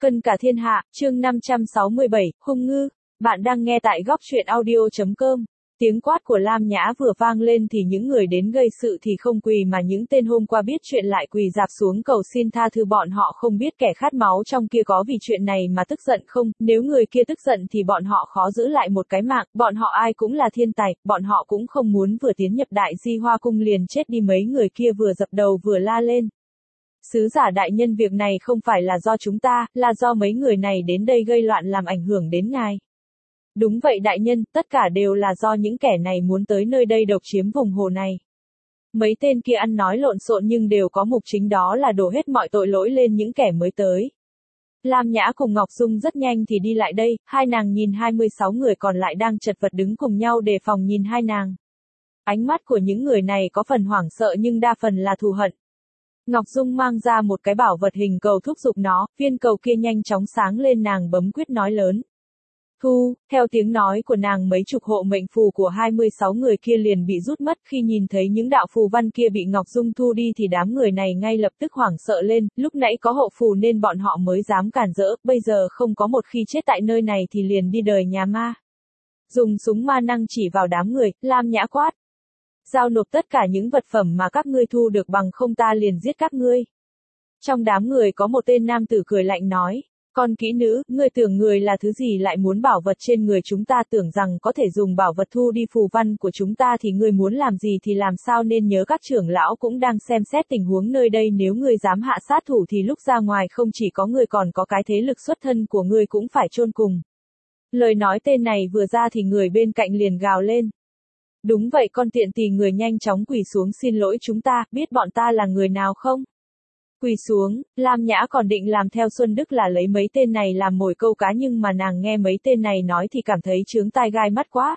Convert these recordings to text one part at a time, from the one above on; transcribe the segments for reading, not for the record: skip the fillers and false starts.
Cân cả thiên hạ, chương 567, hung ngư. Bạn đang nghe tại góc truyện audio.com. Tiếng quát của Lam Nhã vừa vang lên thì những người đến gây sự thì không quỳ mà những tên hôm qua biết chuyện lại quỳ rạp xuống cầu xin tha thứ. Bọn họ không biết kẻ khát máu trong kia có vì chuyện này mà tức giận không, nếu người kia tức giận thì bọn họ khó giữ lại một cái mạng, bọn họ ai cũng là thiên tài, bọn họ cũng không muốn vừa tiến nhập Đại Di Hoa Cung liền chết đi. Mấy người kia vừa dập đầu vừa la lên. Sứ giả đại nhân, việc này không phải là do chúng ta, là do mấy người này đến đây gây loạn làm ảnh hưởng đến ngài. Đúng vậy đại nhân, tất cả đều là do những kẻ này muốn tới nơi đây độc chiếm vùng hồ này. Mấy tên kia ăn nói lộn xộn nhưng đều có mục chính, đó là đổ hết mọi tội lỗi lên những kẻ mới tới. Lam Nhã cùng Ngọc Dung rất nhanh thì đi lại đây, hai nàng nhìn 26 người còn lại đang chật vật đứng cùng nhau đề phòng nhìn hai nàng. Ánh mắt của những người này có phần hoảng sợ nhưng đa phần là thù hận. Ngọc Dung mang ra một cái bảo vật hình cầu thúc giục nó, viên cầu kia nhanh chóng sáng lên, nàng bấm quyết nói lớn. Thu, theo tiếng nói của nàng mấy chục hộ mệnh phù của 26 người kia liền bị rút mất. Khi nhìn thấy những đạo phù văn kia bị Ngọc Dung thu đi thì đám người này ngay lập tức hoảng sợ lên, lúc nãy có hộ phù nên bọn họ mới dám cản rỡ, bây giờ không có một khi chết tại nơi này thì liền đi đời nhà ma. Dùng súng ma năng chỉ vào đám người, Lam Nhã quát. Giao nộp tất cả những vật phẩm mà các ngươi thu được, bằng không ta liền giết các ngươi. Trong đám người có một tên nam tử cười lạnh nói. Con kỹ nữ, ngươi tưởng người là thứ gì lại muốn bảo vật trên người chúng ta, tưởng rằng có thể dùng bảo vật thu đi phù văn của chúng ta thì ngươi muốn làm gì thì làm sao, nên nhớ các trưởng lão cũng đang xem xét tình huống nơi đây, nếu ngươi dám hạ sát thủ thì lúc ra ngoài không chỉ có ngươi còn có cái thế lực xuất thân của ngươi cũng phải chôn cùng. Lời nói tên này vừa ra thì người bên cạnh liền gào lên. Đúng vậy, con tiện tỳ, người nhanh chóng quỳ xuống xin lỗi chúng ta, biết bọn ta là người nào không? Quỳ xuống. Lam Nhã còn định làm theo Xuân Đức là lấy mấy tên này làm mồi câu cá, nhưng mà nàng nghe mấy tên này nói thì cảm thấy chướng tai gai mắt quá.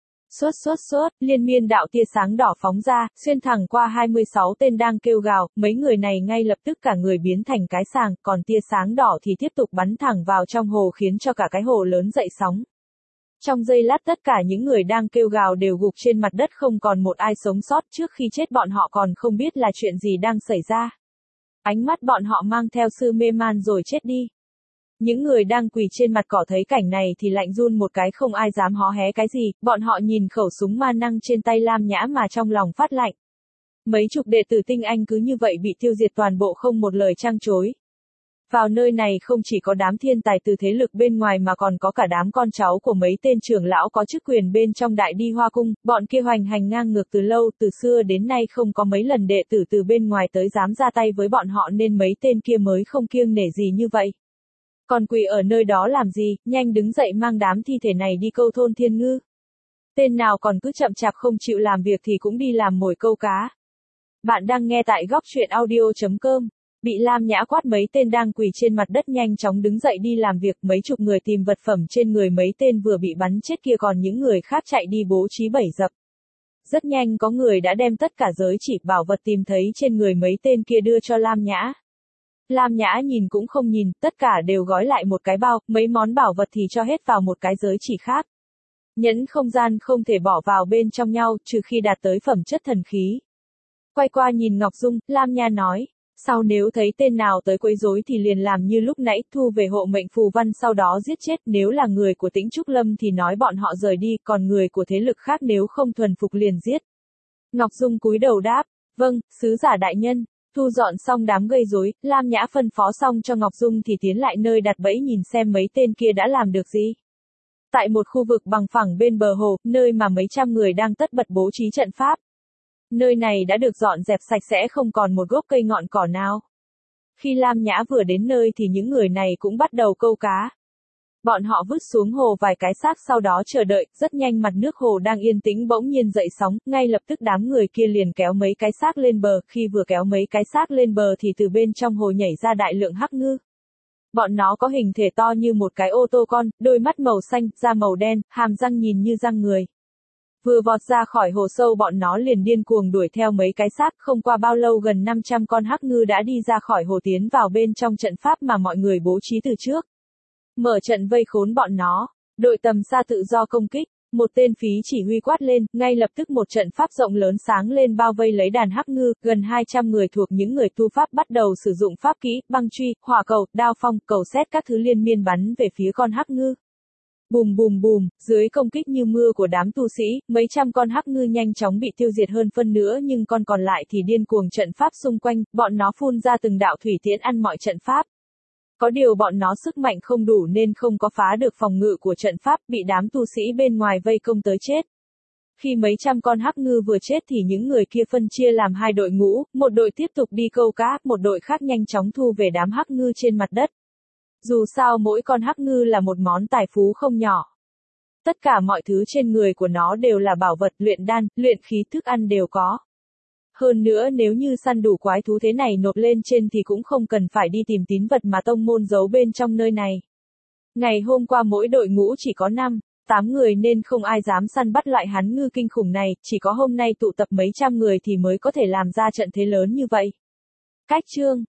Sốt, liên miên đạo tia sáng đỏ phóng ra, xuyên thẳng qua 26 tên đang kêu gào, mấy người này ngay lập tức cả người biến thành cái sàng, còn tia sáng đỏ thì tiếp tục bắn thẳng vào trong hồ khiến cho cả cái hồ lớn dậy sóng. Trong giây lát tất cả những người đang kêu gào đều gục trên mặt đất, không còn một ai sống sót. Trước khi chết bọn họ còn không biết là chuyện gì đang xảy ra. Ánh mắt bọn họ mang theo sự mê man rồi chết đi. Những người đang quỳ trên mặt cỏ thấy cảnh này thì lạnh run một cái, không ai dám hó hé cái gì, bọn họ nhìn khẩu súng ma năng trên tay Lam Nhã mà trong lòng phát lạnh. Mấy chục đệ tử tinh anh cứ như vậy bị tiêu diệt toàn bộ, không một lời trăng chối. Vào nơi này không chỉ có đám thiên tài từ thế lực bên ngoài mà còn có cả đám con cháu của mấy tên trưởng lão có chức quyền bên trong Đại Đi Hoa Cung, bọn kia hoành hành ngang ngược từ lâu, từ xưa đến nay không có mấy lần đệ tử từ bên ngoài tới dám ra tay với bọn họ nên mấy tên kia mới không kiêng nể gì như vậy. Còn quỳ ở nơi đó làm gì, nhanh đứng dậy mang đám thi thể này đi câu thôn thiên ngư. Tên nào còn cứ chậm chạp không chịu làm việc thì cũng đi làm mồi câu cá. Bạn đang nghe tại góc truyện audio.com. Bị Lam Nhã quát, mấy tên đang quỳ trên mặt đất nhanh chóng đứng dậy đi làm việc, mấy chục người tìm vật phẩm trên người mấy tên vừa bị bắn chết kia, còn những người khác chạy đi bố trí bẫy dập. Rất nhanh có người đã đem tất cả giới chỉ bảo vật tìm thấy trên người mấy tên kia đưa cho Lam Nhã. Lam Nhã nhìn cũng không nhìn, tất cả đều gói lại một cái bao, mấy món bảo vật thì cho hết vào một cái giới chỉ khác. Nhẫn không gian không thể bỏ vào bên trong nhau, trừ khi đạt tới phẩm chất thần khí. Quay qua nhìn Ngọc Dung, Lam Nhã nói. Sau nếu thấy tên nào tới quấy rối thì liền làm như lúc nãy, thu về hộ mệnh phù văn sau đó giết chết, nếu là người của Tĩnh Trúc Lâm thì nói bọn họ rời đi, còn người của thế lực khác nếu không thuần phục liền giết. Ngọc Dung cúi đầu đáp, vâng, sứ giả đại nhân. Thu dọn xong đám gây rối, Lam Nhã phân phó xong cho Ngọc Dung thì tiến lại nơi đặt bẫy nhìn xem mấy tên kia đã làm được gì. Tại một khu vực bằng phẳng bên bờ hồ, nơi mà mấy trăm người đang tất bật bố trí trận pháp. Nơi này đã được dọn dẹp sạch sẽ, không còn một gốc cây ngọn cỏ nào. Khi Lam Nhã vừa đến nơi thì những người này cũng bắt đầu câu cá. Bọn họ vứt xuống hồ vài cái xác sau đó chờ đợi, rất nhanh mặt nước hồ đang yên tĩnh bỗng nhiên dậy sóng, ngay lập tức đám người kia liền kéo mấy cái xác lên bờ, khi vừa kéo mấy cái xác lên bờ thì từ bên trong hồ nhảy ra đại lượng hắc ngư. Bọn nó có hình thể to như một cái ô tô con, đôi mắt màu xanh, da màu đen, hàm răng nhìn như răng người. Vừa vọt ra khỏi hồ sâu bọn nó liền điên cuồng đuổi theo mấy cái xác, không qua bao lâu gần 500 con hắc ngư đã đi ra khỏi hồ tiến vào bên trong trận pháp mà mọi người bố trí từ trước. Mở trận vây khốn bọn nó, đội tầm xa tự do công kích, Một tên phí chỉ huy quát lên, ngay lập tức một trận pháp rộng lớn sáng lên bao vây lấy đàn hắc ngư, gần 200 người thuộc những người tu pháp bắt đầu sử dụng pháp kỹ, băng truy, hỏa cầu, đao phong, cầu sét các thứ liên miên bắn về phía con hắc ngư. Bùm bùm bùm, dưới công kích như mưa của đám tu sĩ, mấy trăm con hắc ngư nhanh chóng bị tiêu diệt hơn phân nữa nhưng con còn lại thì điên cuồng trận pháp xung quanh, bọn nó phun ra từng đạo thủy tiễn ăn mọi trận pháp. Có điều bọn nó sức mạnh không đủ nên không có phá được phòng ngự của trận pháp, bị đám tu sĩ bên ngoài vây công tới chết. Khi mấy trăm con hắc ngư vừa chết thì những người kia phân chia làm hai đội ngũ, một đội tiếp tục đi câu cá, một đội khác nhanh chóng thu về đám hắc ngư trên mặt đất. Dù sao mỗi con hắc ngư là một món tài phú không nhỏ. Tất cả mọi thứ trên người của nó đều là bảo vật, luyện đan, luyện khí, thức ăn đều có. Hơn nữa nếu như săn đủ quái thú thế này nộp lên trên thì cũng không cần phải đi tìm tín vật mà tông môn giấu bên trong nơi này. Ngày hôm qua mỗi đội ngũ chỉ có 5-8 người nên không ai dám săn bắt loại hán ngư kinh khủng này, chỉ có hôm nay tụ tập mấy trăm người thì mới có thể làm ra trận thế lớn như vậy. Cách chương